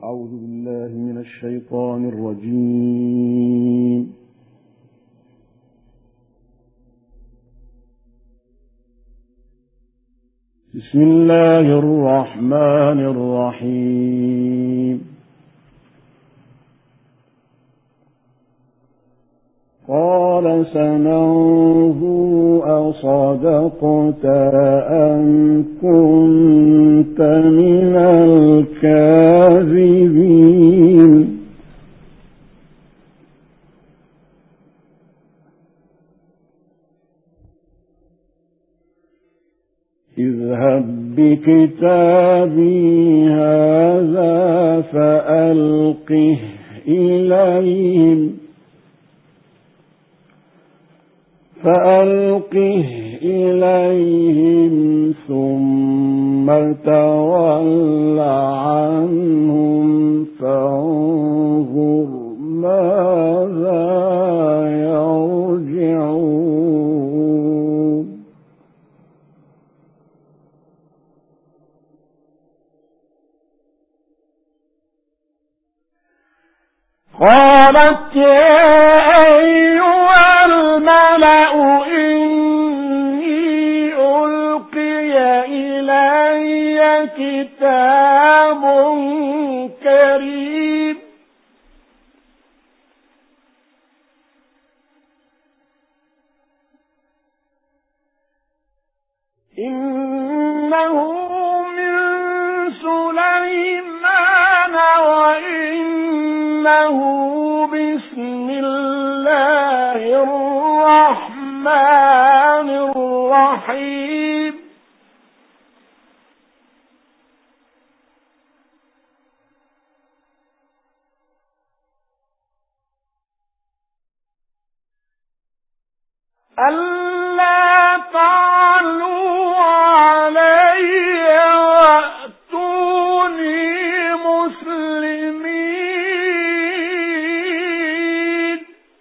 أعوذ بالله من الشيطان الرجيم. بسم الله الرحمن الرحيم. قال سننظر أصدقت أم كنت من الكاذبين. اذهب بكتابي هذا فألقه إليهم ثم تول عنهم فانظر ماذا يرجعون. قالت يا أيها الملأ إني ألقي إلي كتاب كريم إنه من سليمان وإنه بسم الله الرحمن الرحيم. ألا تعلوا علي وأتوني مسلمين.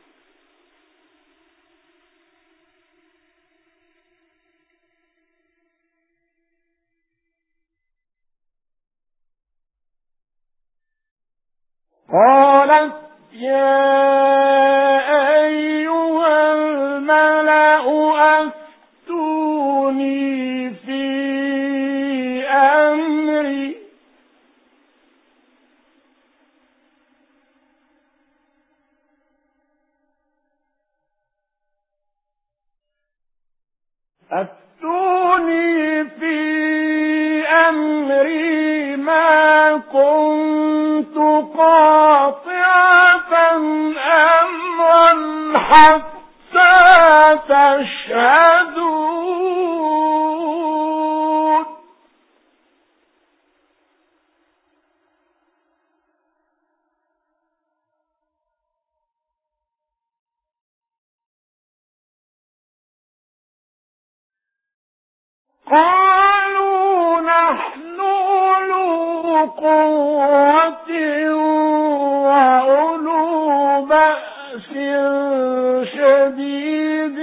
قالت يا أيها الملأ أفتوني في أمري ما كنت قاطعة أمرا حتى تشهدون. قالوا نحن أولو قوة وأولو بأس شديد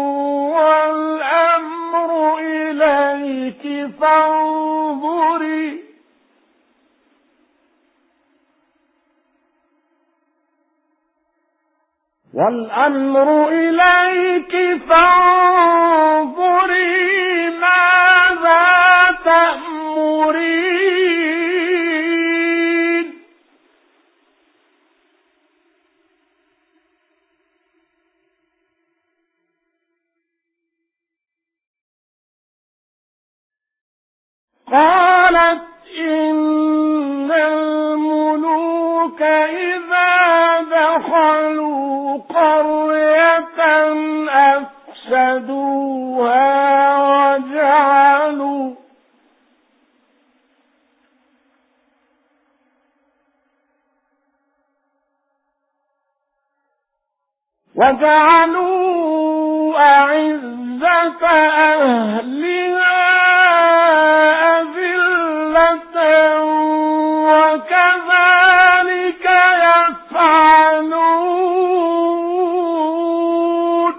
والأمر إليك فانظري ماذا تأمرين. قالت إن الملوك إذا دخلوا قرية أفسدوها وجعلوا أعزة أهلها أذلة وكذلك يفعلون.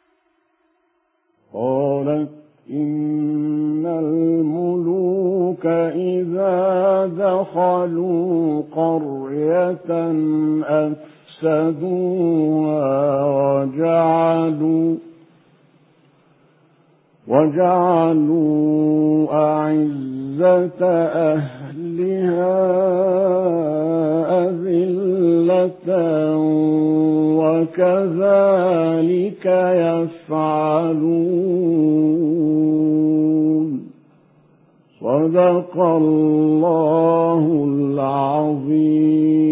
قالت إن الملوك إذا دخلوا قرية أفسدوها وجعلوا أعزة أهلها أذلة وكذلك يفعلون. صدق الله العظيم.